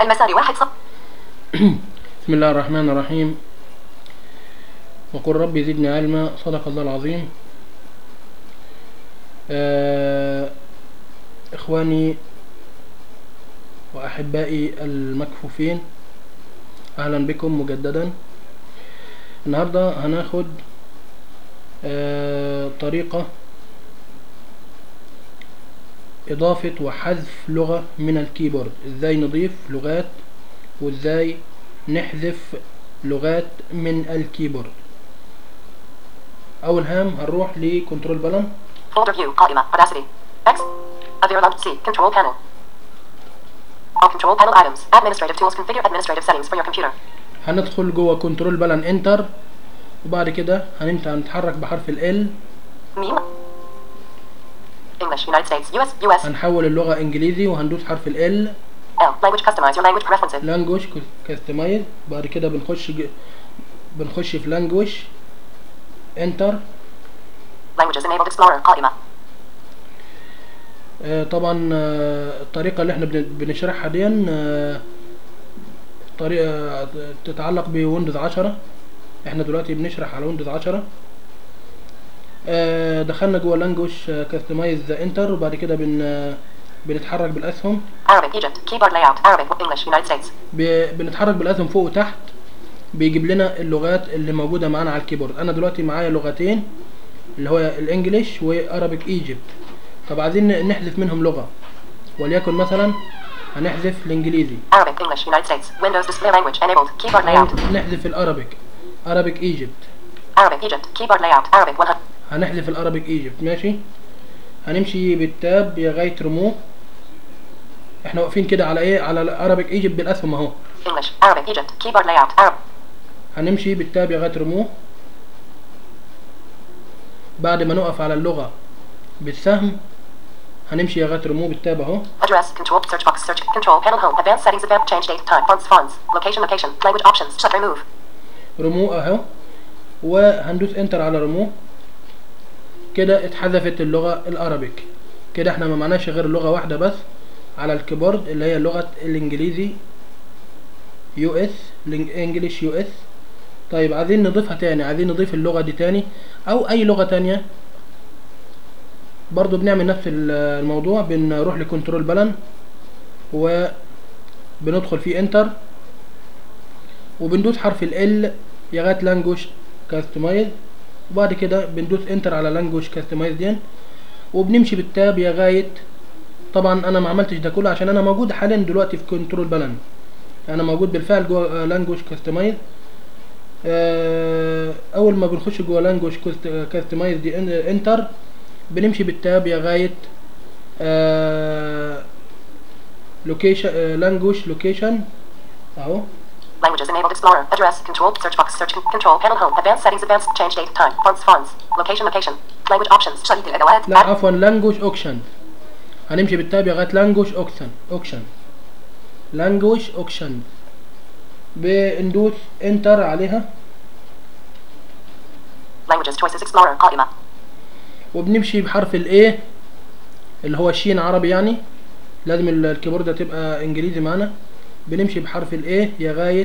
المسار 1 بسم الله الرحمن الرحيم. وقل ربي زدني علما. صدق الله العظيم. إخواني وأحبائي المكفوفين، أهلا بكم مجددا. النهاردة هناخد طريقة إضافة وحذف لغة من الكيبورد. إزاي نضيف لغات وإزاي نحذف لغات من الكيبورد. أول هام هنروح لكنترول بالان. Folder view قائمة Audacity X Avirland C Control Panel. All Control Panel items. Administrative tools. Configure administrative settings for your computer. هندخل جوه كنترول بالان انتر، وبعد كده هنتحرك بحرف ال ميم English United States US هنحول اللغة انجليزي وهندوس حرف ال L Language Customize your language preferences. لانجوج كاستمايز. بعد كده بنخش في لانجوج انتر. Languages Enabled Explorer قائمة. طبعا الطريقة اللي احنا بنشرحها دي طريقة تتعلق بويندوز 10. احنا دلوقتي بنشرح على ويندوز 10. دخلنا جوه لانجوج كاستمايز انتر، وبعد كده بنتحرك بالاسهم. Arabic Egypt Keyboard Layout Arabic English United States. بنتحرك بالاسهم فوق وتحت، بيجيب لنا اللغات اللي موجودة معانا على الكيبورد. انا دلوقتي معايا لغتين اللي هو الانجليش وارابيك ايجيبت. طب عايزين نحذف منهم لغة، وليكن مثلا هنحذف الانجليزي. Arabic English United States Windows Display Language Enabled Keyboard Layout. نحذف الارابيك ارابيك ايجيبت. Arabic Egypt Keyboard Layout Arabic 100. هنحذف الارابيك ايجيبت. ماشي، هنمشي بالتاب لغاية ريموف. احنا واقفين كده على ايه؟ على الارابيك ايجيبت بالاسهم اهو. English Arabic Egypt Keyboard Layout Arab. هنمشي بالتاب لغاية ريموف. بعد ما نقف على اللغة بالسهم هنمشي لغاية ريموف بالتاب اهو. Address Control Search Box Search Control Panel Home Advanced Settings Advanced Change Date Time Fonts Location Language Options Shut Remove. ريموف اهو، وهندوس انتر على ريموف. كده اتحذفت اللغة الارابيك. كده احنا ما معناش غير لغة واحدة بس على الكيبورد، اللي هي لغة الانجليزي US انجليش US. طيب عايزين نضيفها تاني، عايزين نضيف اللغة دي تاني او اي لغة تانية. برضو بنعمل نفس الموضوع. بنروح لكنترول بالان وبندخل فيه انتر، وبندوس حرف ال لغاية لانجوج كاستمايز، وبعد كده بندوس انتر على لانجوج كاستمايز دي، وبنمشي بالتاب لغاية. طبعا انا ما عملتش ده كله عشان انا موجود حاليا دلوقتي في كنترول بالان. انا موجود بالفعل جوه لانجوج كاستمايز. اول ما بنخش جوه لانجوج كاستمايز دي انتر، بنمشي بالتاب لغاية لوكيشن لانجوج لوكيشن اهو. Languages Enabled Explorer Address Control Search Box Search Control Panel Home Advanced Settings Advanced Change Date Time Fonts Location Language Options شريط الأدوات. لا عفوا، لانجوج اوكشن. هنمشي بالتاب لغاية لانجوج اوكشن لانجوج اوكشن. بندوس انتر عليها. Languages Choices Explorer قائمة. وبنمشي بحرف الايه اللي هو شين عربي، يعني لازم الكيبورد تبقى انجليزي معانا. بنمشي بحرف الايه لغاية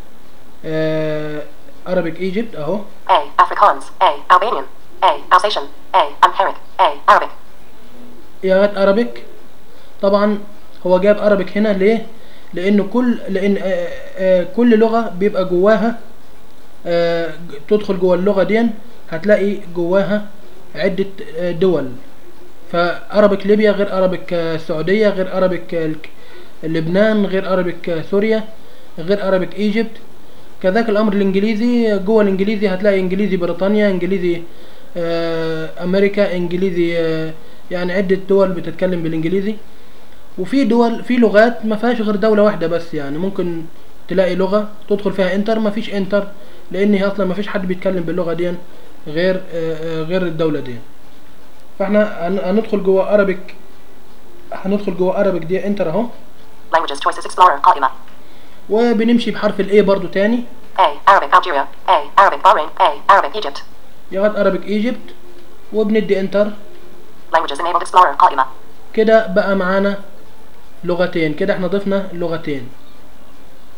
Arabic Egypt اهو. A Afrikaans A Albanian A Alsatian A Amharic A Arabic. لغاية Arabic. طبعا هو جاب Arabic هنا ليه؟ لأن كل لغة بيبقى جواها تدخل جوا اللغة دي هتلاقي جواها عدة دول. فأرابيك ليبيا غير أرابيك السعودية، غير أرابيك لبنان، غير أرابيك سوريا، غير أرابيك إيجيبت. كذلك الأمر الإنجليزي. جوا الإنجليزي هتلاقي إنجليزي بريطانيا، إنجليزي أمريكا، إنجليزي يعني عدة دول بتتكلم بالإنجليزي. وفي دول في لغات ما فيهاش غير دولة واحدة بس، يعني ممكن تلاقي لغة تدخل فيها انتر ما فيش انتر، لأن هي أصلا ما فيش حد بيتكلم باللغة دي غير الدولة دي. فاحنا هندخل جوا أرابيك، دي انتر اهو. Languages Choices Explorer قائمة. وبنمشي بحرف الاي برضو تاني. A Arabic Algeria A Arabic Bahrain A Arabic Egypt. لغاية أرابيك ايجيبت، وبندي انتر. Languages Enabled Explorer قائمة. كده بقى معانا لغتين. كده احنا ضفنا لغتين.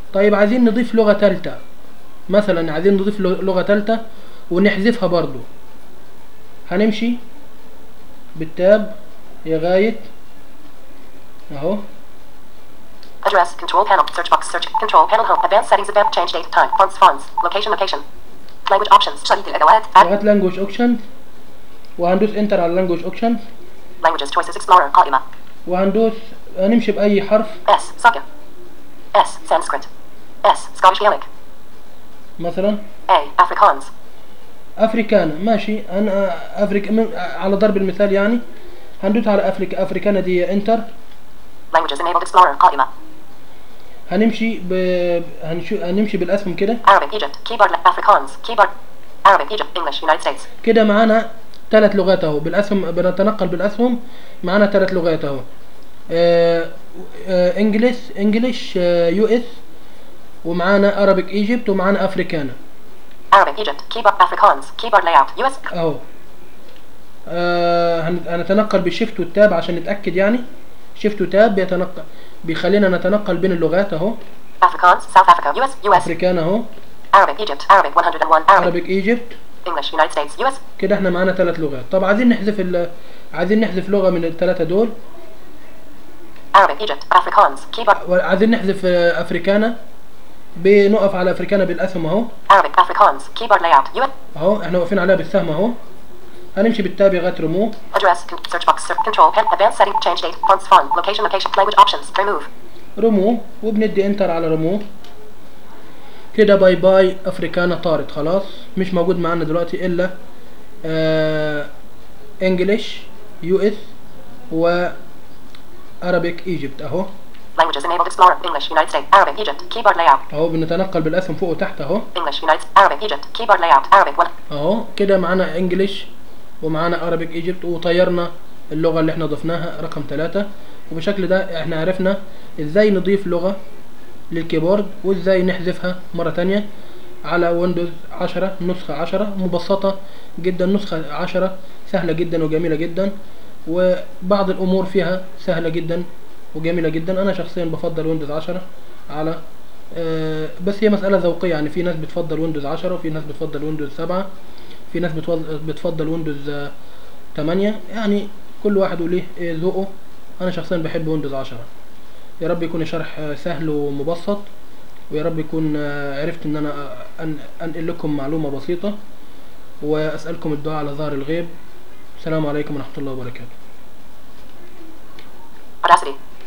طيب عايزين نضيف لغة تالتة، مثلا عايزين نضيف لغة تالتة ونحذفها برضو. هنمشي بالتاب لغاية اهو. Address, control panel, search box, search, control panel, home, advanced settings, advanced, change date, time, fonts, location, language options, شريط الأدوات, لغاية language options، وهندوس enter على language options، languages, choices, explorer, قائمة, هنمشي بأي حرف. S, Sakya, S, Sanskrit, S, Scottish Gaelic, مثلا A, Afrikaans, افريكانا، ماشي. انا على ضرب المثال يعني هندوس على افريكانا دي انتر. languages enabled explorer, قائمة, هنمشي بالاسهم كده. Arabic, Egypt, keyboard, Afrikaans, keyboard, Arabic, Egypt, English, United States, كده معانا 3 لغات اهو بالاسهم، بنتنقل بالاسهم. معانا 3 لغات اهو، انجلش يو اس، ومعانا ارابيك ايجيبت، ومعانا افريكانا. Arabic, Egypt, keyboard, Afrikaans, keyboard layout, US, اهو. هنتنقل بالشيفت والتاب عشان نتاكد يعني. شيفت وتاب بيخلينا نتنقل بين اللغات اهو. Afrikaans, South Africa, US, افريكانا اهو. Arabic, Egypt, Arabic 101, Arabic, ارابيك ايجيبت. English, United States, US, كده احنا معانا 3 لغات. طب عايزين نحذف لغة من ال3 دول. Arabic, Egypt, Afrikaans, keyboard, عايزين نحذف افريكانا، بنقف على افريكانا بالاسهم اهو. Arabic, Afrikaans, keyboard layout, US, اهو احنا واقفين عليها بالسهم اهو. هنمشي بالتاب لغايه ريموف. address, search box, control panel, advanced setting, change date, fonts, location, language options, remove, ريموف، وبندي انتر على ريموف. كده باي باي افريكانا طارت خلاص، مش موجود معانا دلوقتي الا انجلش يو اس وارابيك ايجيبت اهو. languages enabled explorer, English, United States, Arabic, Egypt, keyboard layout, اهو بنتنقل بالاسهم فوق وتحت اهو. English, United, Arabic, Egypt, keyboard layout, Arabic 1, اهو كده معانا انجلش ومعانا ارابيك ايجيبت، وطيرنا اللغة اللي احنا ضفناها رقم 3. وبشكل ده احنا عرفنا ازاي نضيف لغة للكيبورد، وازاي نحذفها مرة تانية على ويندوز 10 نسخة 10 مبسطة جدا. نسخة 10 سهلة جدا وجميلة جدا، وبعض الامور فيها سهلة جدا وجميلة جدا. انا شخصيا بفضل ويندوز 10 على بس هي مسألة ذوقية يعني. في ناس بتفضل ويندوز 10، وفي ناس بتفضل ويندوز 7، في ناس بتفضل ويندوز 8. يعني كل واحد وليه ذوقه. انا شخصيا بحب ويندوز 10. يا رب يكون الشرح سهل ومبسط، ويا رب يكون عرفت ان انا انقل لكم معلومة بسيطة، واسألكم الدعاء على ظهر الغيب. السلام عليكم ورحمة الله وبركاته. Audacity.